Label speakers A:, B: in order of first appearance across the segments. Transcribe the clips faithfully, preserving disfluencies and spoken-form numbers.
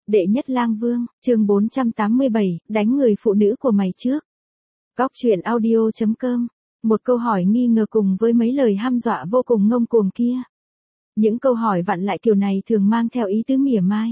A: Đệ nhất lang vương, chương bốn trăm tám mươi bảy, đánh người phụ nữ của mày trước. Góc truyện audio chấm com. Một câu hỏi nghi ngờ cùng với mấy lời hăm dọa vô cùng ngông cuồng kia. Những câu hỏi vặn lại kiểu này thường mang theo ý tứ mỉa mai.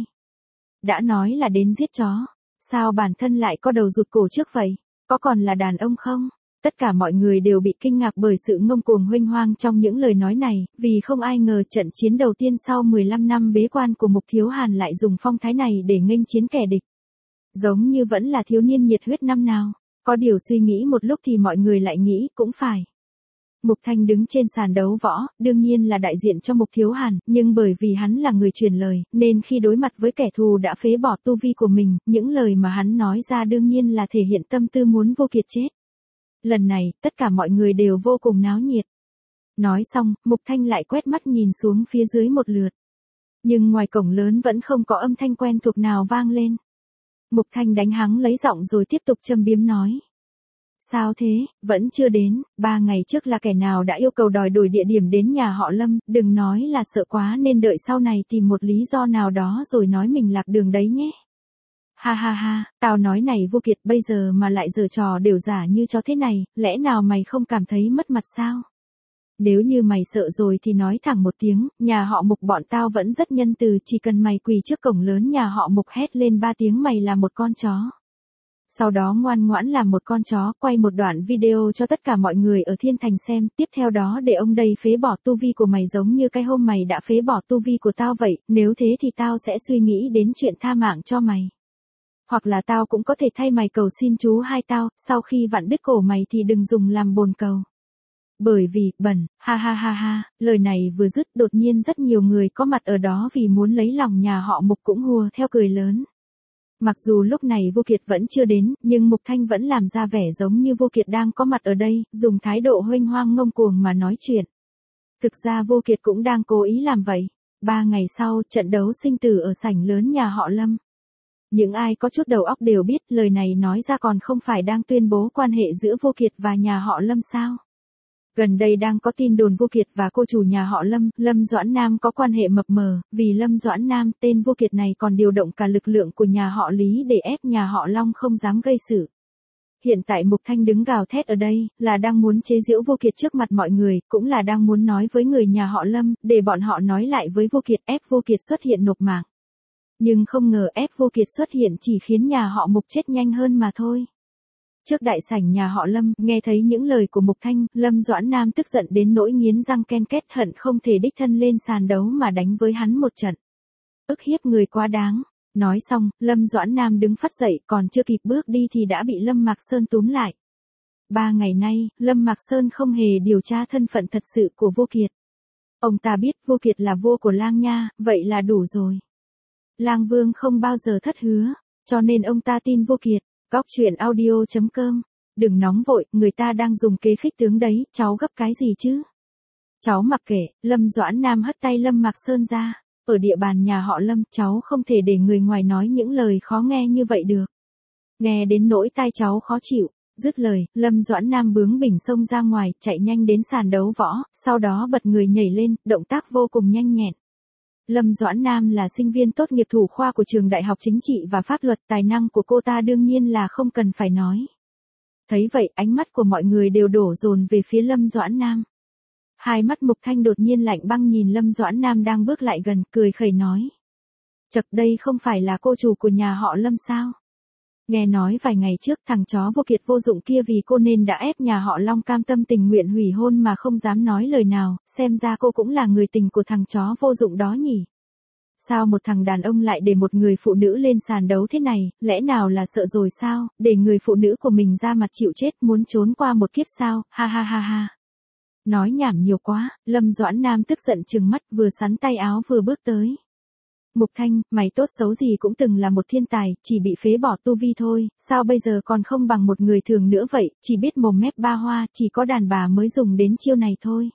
A: Đã nói là đến giết chó, sao bản thân lại có đầu rụt cổ trước vậy? Có còn là đàn ông không? Tất cả mọi người đều bị kinh ngạc bởi sự ngông cuồng huênh hoang trong những lời nói này, vì không ai ngờ trận chiến đầu tiên sau mười lăm năm bế quan của Mục Thiếu Hàn lại dùng phong thái này để nghênh chiến kẻ địch. Giống như vẫn là thiếu niên nhiệt huyết năm nào. Có điều suy nghĩ một lúc thì mọi người lại nghĩ cũng phải. Mục Thanh đứng trên sàn đấu võ, đương nhiên là đại diện cho Mục Thiếu Hàn, nhưng bởi vì hắn là người truyền lời, nên khi đối mặt với kẻ thù đã phế bỏ tu vi của mình, những lời mà hắn nói ra đương nhiên là thể hiện tâm tư muốn Vô Kiệt chết. Lần này, tất cả mọi người đều vô cùng náo nhiệt. Nói xong, Mục Thanh lại quét mắt nhìn xuống phía dưới một lượt. Nhưng ngoài cổng lớn vẫn không có âm thanh quen thuộc nào vang lên. Mục Thanh đánh hắng lấy giọng rồi tiếp tục châm biếm nói. Sao thế, vẫn chưa đến, ba ngày trước là kẻ nào đã yêu cầu đòi đổi địa điểm đến nhà họ Lâm, đừng nói là sợ quá nên đợi sau này tìm một lý do nào đó rồi nói mình lạc đường đấy nhé. Ha ha ha, tao nói này Vô Kiệt bây giờ mà lại giở trò đều giả như chó thế này, lẽ nào mày không cảm thấy mất mặt sao? Nếu như mày sợ rồi thì nói thẳng một tiếng, nhà họ Mục bọn tao vẫn rất nhân từ, chỉ cần mày quỳ trước cổng lớn nhà họ Mục hét lên ba tiếng mày là một con chó. Sau đó ngoan ngoãn làm một con chó, quay một đoạn video cho tất cả mọi người ở Thiên Thành xem, tiếp theo đó để ông đây phế bỏ tu vi của mày giống như cái hôm mày đã phế bỏ tu vi của tao vậy, nếu thế thì tao sẽ suy nghĩ đến chuyện tha mạng cho mày. Hoặc là tao cũng có thể thay mày cầu xin chú hai tao, sau khi vặn đứt cổ mày thì đừng dùng làm bồn cầu. Bởi vì, bẩn, ha ha ha ha, lời này vừa dứt đột nhiên rất nhiều người có mặt ở đó vì muốn lấy lòng nhà họ Mục cũng hùa theo cười lớn. Mặc dù lúc này Vô Kiệt vẫn chưa đến, nhưng Mục Thanh vẫn làm ra vẻ giống như Vô Kiệt đang có mặt ở đây, dùng thái độ huênh hoang ngông cuồng mà nói chuyện. Thực ra Vô Kiệt cũng đang cố ý làm vậy. Ba ngày sau, trận đấu sinh tử ở sảnh lớn nhà họ Lâm. Những ai có chút đầu óc đều biết lời này nói ra còn không phải đang tuyên bố quan hệ giữa Vô Kiệt và nhà họ Lâm sao. Gần đây đang có tin đồn Vô Kiệt và cô chủ nhà họ Lâm, Lâm Doãn Nam có quan hệ mập mờ, vì Lâm Doãn Nam, tên Vô Kiệt này còn điều động cả lực lượng của nhà họ Lý để ép nhà họ Long không dám gây sự. Hiện tại Mục Thanh đứng gào thét ở đây, là đang muốn chế giễu Vô Kiệt trước mặt mọi người, cũng là đang muốn nói với người nhà họ Lâm, để bọn họ nói lại với Vô Kiệt ép Vô Kiệt xuất hiện nộp mạng. Nhưng không ngờ ép Vô Kiệt xuất hiện chỉ khiến nhà họ Mục chết nhanh hơn mà thôi. Trước đại sảnh nhà họ Lâm, nghe thấy những lời của Mục Thanh, Lâm Doãn Nam tức giận đến nỗi nghiến răng ken két hận không thể đích thân lên sàn đấu mà đánh với hắn một trận. Ức hiếp người quá đáng. Nói xong, Lâm Doãn Nam đứng phắt dậy, còn chưa kịp bước đi thì đã bị Lâm Mạc Sơn túm lại. Ba ngày nay, Lâm Mạc Sơn không hề điều tra thân phận thật sự của Vô Kiệt. Ông ta biết Vô Kiệt là vua của Lang Nha, vậy là đủ rồi. Lang Vương không bao giờ thất hứa, cho nên ông ta tin Vô Kiệt. Góc truyện audio chấm com. Đừng nóng vội, người ta đang dùng kế khích tướng đấy, cháu gấp cái gì chứ? Cháu mặc kệ, Lâm Doãn Nam hất tay Lâm Mạc Sơn ra. Ở địa bàn nhà họ Lâm, cháu không thể để người ngoài nói những lời khó nghe như vậy được. Nghe đến nỗi tai cháu khó chịu. Dứt lời, Lâm Doãn Nam bướng bỉnh xông ra ngoài, chạy nhanh đến sàn đấu võ, sau đó bật người nhảy lên, động tác vô cùng nhanh nhẹn. Lâm Doãn Nam là sinh viên tốt nghiệp thủ khoa của trường Đại học Chính trị và Pháp luật, tài năng của cô ta đương nhiên là không cần phải nói. Thấy vậy, ánh mắt của mọi người đều đổ dồn về phía Lâm Doãn Nam. Hai mắt Mục Thanh đột nhiên lạnh băng nhìn Lâm Doãn Nam đang bước lại gần, cười khẩy nói. Chậc, đây không phải là cô chủ của nhà họ Lâm sao? Nghe nói vài ngày trước thằng chó Vô Kiệt vô dụng kia vì cô nên đã ép nhà họ Long cam tâm tình nguyện hủy hôn mà không dám nói lời nào, xem ra cô cũng là người tình của thằng chó vô dụng đó nhỉ. Sao một thằng đàn ông lại để một người phụ nữ lên sàn đấu thế này, lẽ nào là sợ rồi sao, để người phụ nữ của mình ra mặt chịu chết muốn trốn qua một kiếp sao, ha ha ha ha. Nói nhảm nhiều quá, Lâm Doãn Nam tức giận trừng mắt vừa sắn tay áo vừa bước tới. Mục Thanh, mày tốt xấu gì cũng từng là một thiên tài, chỉ bị phế bỏ tu vi thôi, sao bây giờ còn không bằng một người thường nữa vậy, chỉ biết mồm mép ba hoa, chỉ có đàn bà mới dùng đến chiêu này thôi.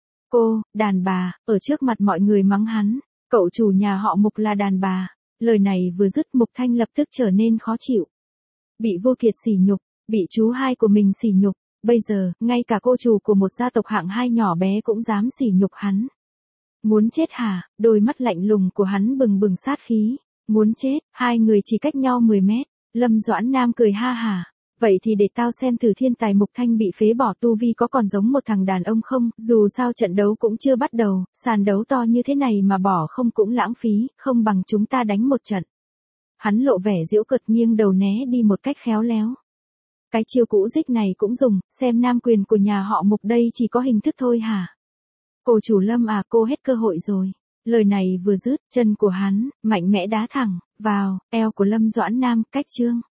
A: Cô, đàn bà, ở trước mặt mọi người mắng hắn, cậu chủ nhà họ Mục là đàn bà. Lời này vừa dứt Mục Thanh lập tức trở nên khó chịu. Bị Vô Kiệt sỉ nhục, bị chú hai của mình sỉ nhục, bây giờ, ngay cả cô chủ của một gia tộc hạng hai nhỏ bé cũng dám sỉ nhục hắn. Muốn chết hả? Đôi mắt lạnh lùng của hắn bừng bừng sát khí. Muốn chết, hai người chỉ cách nhau mười mét. Lâm Doãn Nam cười ha hả. Vậy thì để tao xem thử thiên tài Mục Thanh bị phế bỏ tu vi có còn giống một thằng đàn ông không, dù sao trận đấu cũng chưa bắt đầu, sàn đấu to như thế này mà bỏ không cũng lãng phí, không bằng chúng ta đánh một trận. Hắn lộ vẻ giễu cợt nghiêng đầu né đi một cách khéo léo. Cái chiêu cũ dích này cũng dùng, xem nam quyền của nhà họ Mục đây chỉ có hình thức thôi hả? Cô chủ Lâm à, cô hết cơ hội rồi. Lời này vừa dứt, chân của hắn, mạnh mẽ đá thẳng, vào, eo của Lâm Doãn Nam, cách chương.